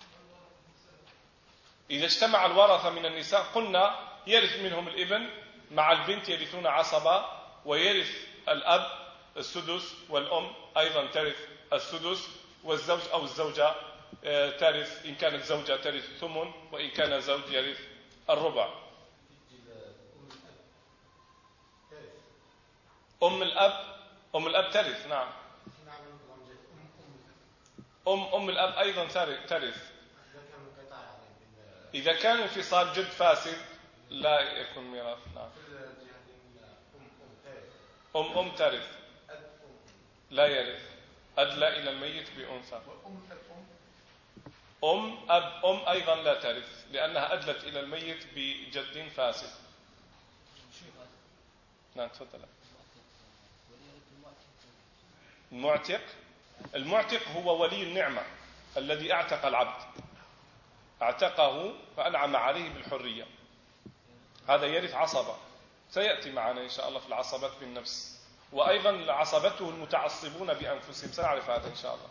إذا اجتمع الورثة من النساء قلنا يرث منهم الابن مع البنت، يرثون عصبة، ويرث الأب السدس، والأم أيضا ترث السدس، والزوج أو الزوجة ترث، إن كانت زوجة ترث الثمن، وإن كان زوج يرث الربع. أم الأب ترث. نعم. أم الأب أيضا ترث. إذا كان انفصال جد فاسد لا يكون ميراث. نعم. أم ترث. لا يرث. أدلى إلى الميت بأنثى. أم أيضا لا ترث لأنها أدلت إلى الميت بجد فاسد. نعم تفضل. المعتق هو ولي النعمة الذي اعتق العبد، اعتقه فأنعم عليه بالحرية، هذا يرث عصبة، سيأتي معنا إن شاء الله في العصبات بالنفس. وأيضا عصبته المتعصبون بأنفسهم، سنعرف هذا إن شاء الله.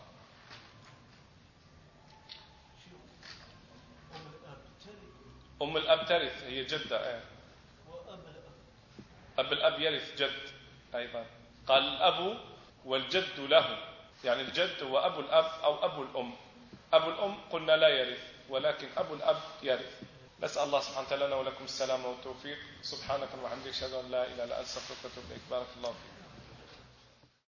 أم الأب ترث، هي جدة. أب الأب يرث جد أيضا. قال الأب والجد له، يعني الجد هو أبو الأب أو أبو الأم. أبو الأم قلنا لا يرث، ولكن أبو الأب يرث. نسأل الله سبحانه وتعالى لنا ولكم السلام والتوفيق. سبحانك اللهم وبحمدك أشهد أن لا إله إلا أنت أستغفرك وأتوب إليك. بارك الله فيك.